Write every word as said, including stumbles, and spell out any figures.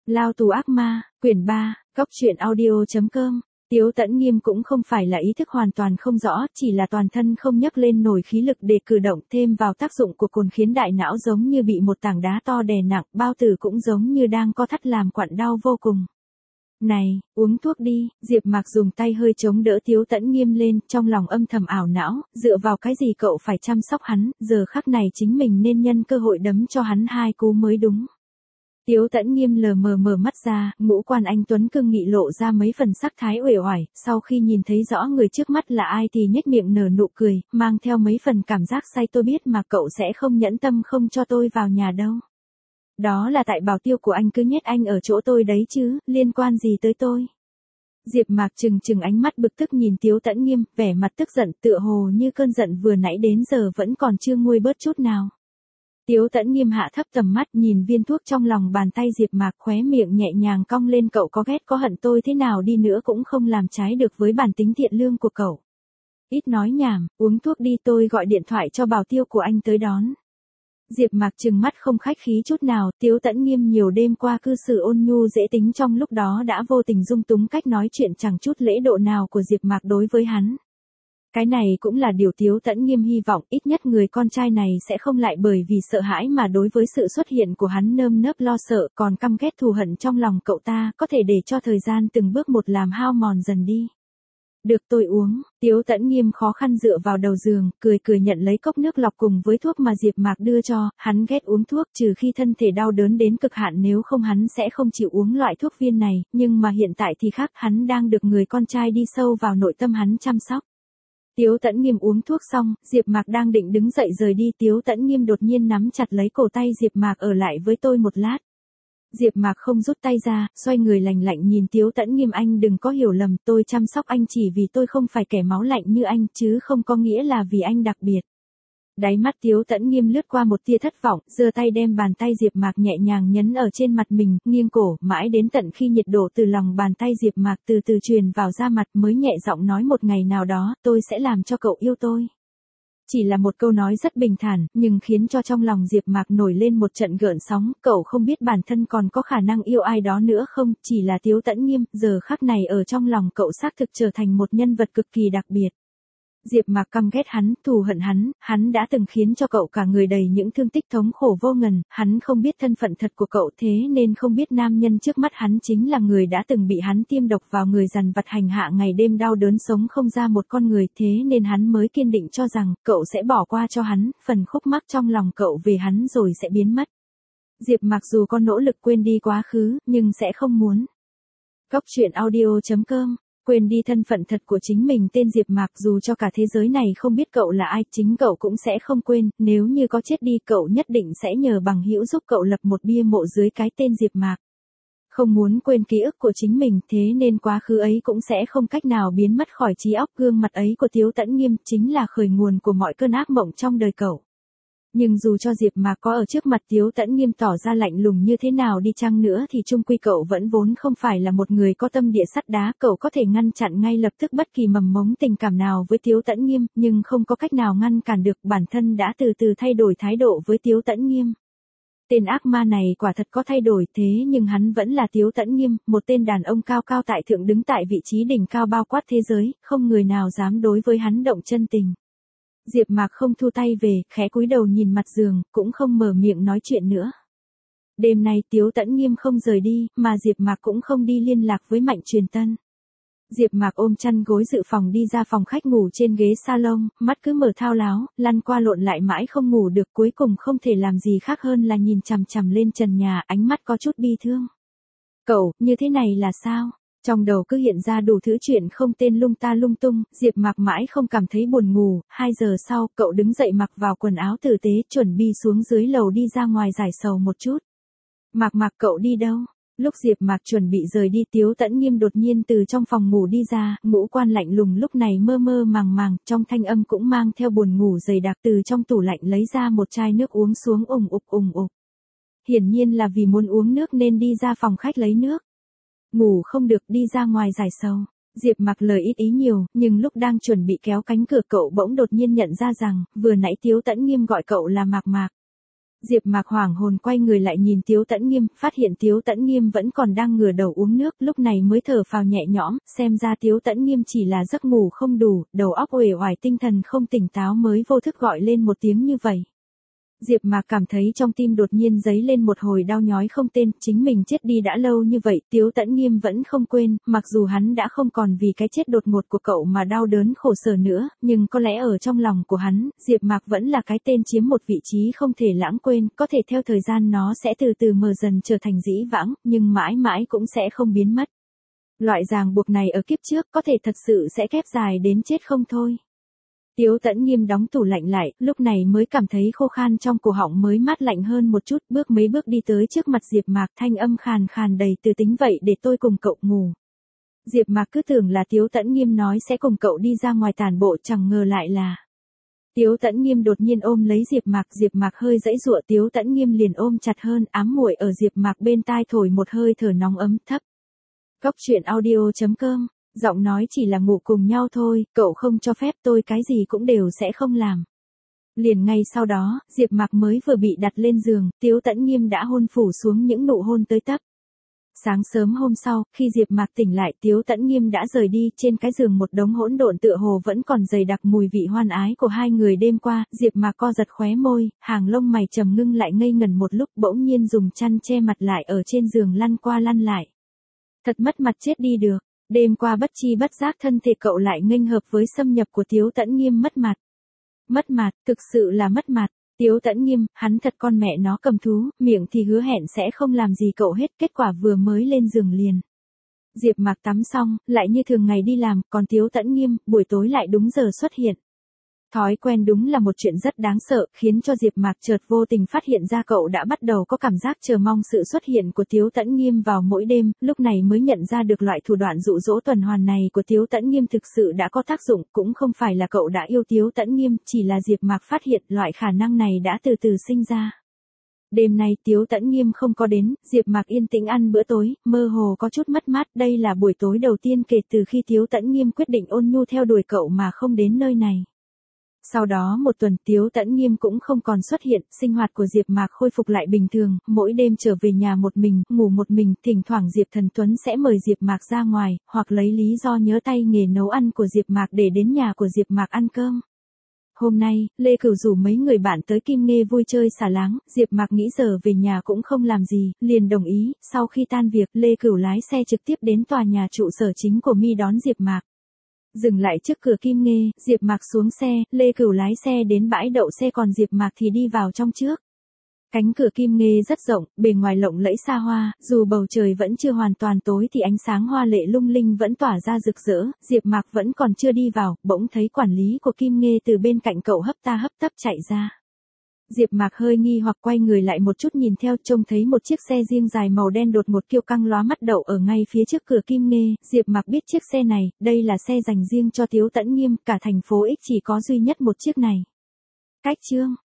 Lao tù ác ma, quyển ba, Cóc truyện audio chấm com. Tiếu Tẫn Nghiêm cũng không phải là ý thức hoàn toàn không rõ, chỉ là toàn thân không nhấc lên nổi khí lực để cử động, thêm vào tác dụng của cồn khiến đại não giống như bị một tảng đá to đè nặng, bao tử cũng giống như đang co thắt làm quặn đau vô cùng. Này, uống thuốc đi, Diệp Mạc dùng tay hơi chống đỡ Tiếu Tẫn Nghiêm lên, trong lòng âm thầm ảo não, dựa vào cái gì cậu phải chăm sóc hắn, giờ khắc này chính mình nên nhân cơ hội đấm cho hắn hai cú mới đúng. Tiếu Tẫn Nghiêm lờ mờ mở mắt ra, ngũ quan anh tuấn cương nghị lộ ra mấy phần sắc thái uể oải, sau khi nhìn thấy rõ người trước mắt là ai thì nhếch miệng nở nụ cười, mang theo mấy phần cảm giác say. Tôi biết mà cậu sẽ không nhẫn tâm không cho tôi vào nhà đâu. Đó là tại bảo tiêu của anh cứ nhét anh ở chỗ tôi đấy chứ, liên quan gì tới tôi. Diệp Mạc trừng trừng ánh mắt bực tức nhìn Tiếu Tẫn Nghiêm, vẻ mặt tức giận tựa hồ như cơn giận vừa nãy đến giờ vẫn còn chưa nguôi bớt chút nào. Tiếu Tẫn Nghiêm hạ thấp tầm mắt nhìn viên thuốc trong lòng bàn tay Diệp Mạc, khóe miệng nhẹ nhàng cong lên. Cậu có ghét có hận tôi thế nào đi nữa cũng không làm trái được với bản tính thiện lương của cậu. Ít nói nhảm, uống thuốc đi, tôi gọi điện thoại cho bảo tiêu của anh tới đón. Diệp Mạc trừng mắt không khách khí chút nào, Tiếu Tẫn Nghiêm nhiều đêm qua cư xử ôn nhu dễ tính trong lúc đó đã vô tình dung túng cách nói chuyện chẳng chút lễ độ nào của Diệp Mạc đối với hắn. Cái này cũng là điều Tiếu Tẫn Nghiêm hy vọng, ít nhất người con trai này sẽ không lại bởi vì sợ hãi mà đối với sự xuất hiện của hắn nơm nớp lo sợ, còn căm ghét thù hận trong lòng cậu ta, có thể để cho thời gian từng bước một làm hao mòn dần đi. Được, tôi uống. Tiếu Tẫn Nghiêm khó khăn dựa vào đầu giường, cười cười nhận lấy cốc nước lọc cùng với thuốc mà Diệp Mạc đưa cho, hắn ghét uống thuốc trừ khi thân thể đau đớn đến cực hạn, nếu không hắn sẽ không chịu uống loại thuốc viên này, nhưng mà hiện tại thì khác, hắn đang được người con trai đi sâu vào nội tâm hắn chăm sóc. Tiếu Tẫn Nghiêm uống thuốc xong, Diệp Mạc đang định đứng dậy rời đi, Tiếu Tẫn Nghiêm đột nhiên nắm chặt lấy cổ tay Diệp Mạc, ở lại với tôi một lát. Diệp Mạc không rút tay ra, xoay người lạnh lạnh nhìn Tiếu Tẫn Nghiêm, anh đừng có hiểu lầm, tôi chăm sóc anh chỉ vì tôi không phải kẻ máu lạnh như anh, chứ không có nghĩa là vì anh đặc biệt. Đáy mắt Tiếu Tẫn Nghiêm lướt qua một tia thất vọng, giơ tay đem bàn tay Diệp Mạc nhẹ nhàng nhấn ở trên mặt mình, nghiêng cổ, mãi đến tận khi nhiệt độ từ lòng bàn tay Diệp Mạc từ từ truyền vào da mặt mới nhẹ giọng nói, một ngày nào đó, tôi sẽ làm cho cậu yêu tôi. Chỉ là một câu nói rất bình thản, nhưng khiến cho trong lòng Diệp Mạc nổi lên một trận gợn sóng, cậu không biết bản thân còn có khả năng yêu ai đó nữa không, chỉ là Tiếu Tẫn Nghiêm, giờ khắc này ở trong lòng cậu xác thực trở thành một nhân vật cực kỳ đặc biệt. Diệp Mạc căm ghét hắn, thù hận hắn, hắn đã từng khiến cho cậu cả người đầy những thương tích thống khổ vô ngần, hắn không biết thân phận thật của cậu, thế nên không biết nam nhân trước mắt hắn chính là người đã từng bị hắn tiêm độc vào người dằn vặt hành hạ ngày đêm đau đớn sống không ra một con người, thế nên hắn mới kiên định cho rằng cậu sẽ bỏ qua cho hắn, phần khúc mắc trong lòng cậu về hắn rồi sẽ biến mất. Diệp Mạc dù có nỗ lực quên đi quá khứ, nhưng sẽ không muốn. Cóc truyện audio chấm com. Quên đi thân phận thật của chính mình, tên Diệp Mạc, dù cho cả thế giới này không biết cậu là ai, chính cậu cũng sẽ không quên, nếu như có chết đi cậu nhất định sẽ nhờ bằng hữu giúp cậu lập một bia mộ dưới cái tên Diệp Mạc. Không muốn quên ký ức của chính mình, thế nên quá khứ ấy cũng sẽ không cách nào biến mất khỏi trí óc, gương mặt ấy của Tiếu Tẫn Nghiêm chính là khởi nguồn của mọi cơn ác mộng trong đời cậu. Nhưng dù cho Diệp Mạc có ở trước mặt Tiếu Tẫn Nghiêm tỏ ra lạnh lùng như thế nào đi chăng nữa thì chung quy cậu vẫn vốn không phải là một người có tâm địa sắt đá, cậu có thể ngăn chặn ngay lập tức bất kỳ mầm mống tình cảm nào với Tiếu Tẫn Nghiêm, nhưng không có cách nào ngăn cản được, bản thân đã từ từ thay đổi thái độ với Tiếu Tẫn Nghiêm. Tên ác ma này quả thật có thay đổi, thế nhưng hắn vẫn là Tiếu Tẫn Nghiêm, một tên đàn ông cao cao tại thượng đứng tại vị trí đỉnh cao bao quát thế giới, không người nào dám đối với hắn động chân tình. Diệp Mạc không thu tay về, khẽ cúi đầu nhìn mặt giường, cũng không mở miệng nói chuyện nữa. Đêm nay Tiếu Tẫn Nghiêm không rời đi, mà Diệp Mạc cũng không đi liên lạc với Mạnh Truyền Tân. Diệp Mạc ôm chăn gối dự phòng đi ra phòng khách ngủ trên ghế salon, mắt cứ mở thao láo, lăn qua lộn lại mãi không ngủ được, cuối cùng không thể làm gì khác hơn là nhìn chằm chằm lên trần nhà, ánh mắt có chút bi thương. Cậu, như thế này là sao? Trong đầu cứ hiện ra đủ thứ chuyện không tên lung ta lung tung, Diệp Mạc mãi không cảm thấy buồn ngủ, hai giờ sau, cậu đứng dậy mặc vào quần áo tử tế, chuẩn bị xuống dưới lầu đi ra ngoài giải sầu một chút. Mạc Mạc, cậu đi đâu? Lúc Diệp Mạc chuẩn bị rời đi, Tiếu Tẫn Nghiêm đột nhiên từ trong phòng ngủ đi ra, ngũ quan lạnh lùng lúc này mơ mơ màng màng, trong thanh âm cũng mang theo buồn ngủ dày đặc, từ trong tủ lạnh lấy ra một chai nước uống xuống ùng ục ùng ục. Hiển nhiên là vì muốn uống nước nên đi ra phòng khách lấy nước. Ngủ không được, đi ra ngoài giải sầu. Diệp Mạc lời ít ý nhiều, nhưng lúc đang chuẩn bị kéo cánh cửa cậu bỗng đột nhiên nhận ra rằng, vừa nãy Tiếu Tẫn Nghiêm gọi cậu là Mạc Mạc. Diệp Mạc hoảng hồn quay người lại nhìn Tiếu Tẫn Nghiêm, phát hiện Tiếu Tẫn Nghiêm vẫn còn đang ngửa đầu uống nước, lúc này mới thở phào nhẹ nhõm, xem ra Tiếu Tẫn Nghiêm chỉ là giấc ngủ không đủ, đầu óc uể oải tinh thần không tỉnh táo mới vô thức gọi lên một tiếng như vậy. Diệp Mạc cảm thấy trong tim đột nhiên dấy lên một hồi đau nhói không tên, chính mình chết đi đã lâu như vậy, Tiếu Tẫn Nghiêm vẫn không quên, mặc dù hắn đã không còn vì cái chết đột ngột của cậu mà đau đớn khổ sở nữa, nhưng có lẽ ở trong lòng của hắn, Diệp Mạc vẫn là cái tên chiếm một vị trí không thể lãng quên, có thể theo thời gian nó sẽ từ từ mờ dần trở thành dĩ vãng, nhưng mãi mãi cũng sẽ không biến mất. Loại ràng buộc này ở kiếp trước có thể thật sự sẽ kéo dài đến chết không thôi. Tiếu Tẫn Nghiêm đóng tủ lạnh lại, lúc này mới cảm thấy khô khan trong cổ họng mới mát lạnh hơn một chút, bước mấy bước đi tới trước mặt Diệp Mạc, thanh âm khàn khàn đầy từ tính vậy để tôi cùng cậu ngủ. Diệp Mạc cứ tưởng là Tiếu Tẫn Nghiêm nói sẽ cùng cậu đi ra ngoài tản bộ, chẳng ngờ lại là. Tiếu Tẫn Nghiêm đột nhiên ôm lấy Diệp Mạc, Diệp Mạc hơi giãy giụa, Tiếu Tẫn Nghiêm liền ôm chặt hơn, ám muội ở Diệp Mạc bên tai thổi một hơi thở nóng ấm thấp. Cốc truyện audio chấm com. Giọng nói chỉ là ngủ cùng nhau thôi, cậu không cho phép tôi cái gì cũng đều sẽ không làm. Liền ngay sau đó, Diệp Mạc mới vừa bị đặt lên giường, Tiếu Tẫn Nghiêm đã hôn phủ xuống những nụ hôn tới tấp. Sáng sớm hôm sau, khi Diệp Mạc tỉnh lại, Tiếu Tẫn Nghiêm đã rời đi, trên cái giường một đống hỗn độn tựa hồ vẫn còn dày đặc mùi vị hoan ái của hai người đêm qua, Diệp Mạc co giật khóe môi, hàng lông mày trầm ngưng lại ngây ngần một lúc, bỗng nhiên dùng chăn che mặt lại ở trên giường lăn qua lăn lại. Thật mất mặt chết đi được. Đêm qua bất chi bất giác thân thể cậu lại nghênh hợp với xâm nhập của Tiếu Tẫn Nghiêm, mất mặt. Mất mặt, thực sự là mất mặt. Tiếu Tẫn Nghiêm, hắn thật con mẹ nó cầm thú, miệng thì hứa hẹn sẽ không làm gì cậu hết, kết quả vừa mới lên giường liền. Diệp Mạc tắm xong, lại như thường ngày đi làm, còn Tiếu Tẫn Nghiêm, buổi tối lại đúng giờ xuất hiện. Thói quen đúng là một chuyện rất đáng sợ, khiến cho Diệp Mạc chợt vô tình phát hiện ra cậu đã bắt đầu có cảm giác chờ mong sự xuất hiện của Tiếu Tẫn Nghiêm vào mỗi đêm, lúc này mới nhận ra được loại thủ đoạn dụ dỗ tuần hoàn này của Tiếu Tẫn Nghiêm thực sự đã có tác dụng, cũng không phải là cậu đã yêu Tiếu Tẫn Nghiêm, chỉ là Diệp Mạc phát hiện loại khả năng này đã từ từ sinh ra. Đêm nay Tiếu Tẫn Nghiêm không có đến, Diệp Mạc yên tĩnh ăn bữa tối, mơ hồ có chút mất mát, đây là buổi tối đầu tiên kể từ khi Tiếu Tẫn Nghiêm quyết định ôn nhu theo đuổi cậu mà không đến nơi này. Sau đó một tuần Tiếu Tẫn Nghiêm cũng không còn xuất hiện, sinh hoạt của Diệp Mạc khôi phục lại bình thường, mỗi đêm trở về nhà một mình, ngủ một mình, thỉnh thoảng Diệp Thần Tuấn sẽ mời Diệp Mạc ra ngoài, hoặc lấy lý do nhớ tay nghề nấu ăn của Diệp Mạc để đến nhà của Diệp Mạc ăn cơm. Hôm nay, Lê Cửu rủ mấy người bạn tới Kim Nghê vui chơi xả láng, Diệp Mạc nghĩ giờ về nhà cũng không làm gì, liền đồng ý, sau khi tan việc, Lê Cửu lái xe trực tiếp đến tòa nhà trụ sở chính của Mi đón Diệp Mạc. Dừng lại trước cửa Kim Nghê, Diệp Mạc xuống xe, Lê Cửu lái xe đến bãi đậu xe còn Diệp Mạc thì đi vào trong trước. Cánh cửa Kim Nghê rất rộng, bề ngoài lộng lẫy xa hoa, dù bầu trời vẫn chưa hoàn toàn tối thì ánh sáng hoa lệ lung linh vẫn tỏa ra rực rỡ, Diệp Mạc vẫn còn chưa đi vào, bỗng thấy quản lý của Kim Nghê từ bên cạnh cậu hấp ta hấp tấp chạy ra. Diệp Mạc hơi nghi hoặc quay người lại một chút nhìn theo, trông thấy một chiếc xe riêng dài màu đen đột ngột kiêu căng lóa mắt đậu ở ngay phía trước cửa Kim Nghê, Diệp Mạc biết chiếc xe này, đây là xe dành riêng cho Tiếu Tẫn Nghiêm, cả thành phố X chỉ có duy nhất một chiếc này. Cách chương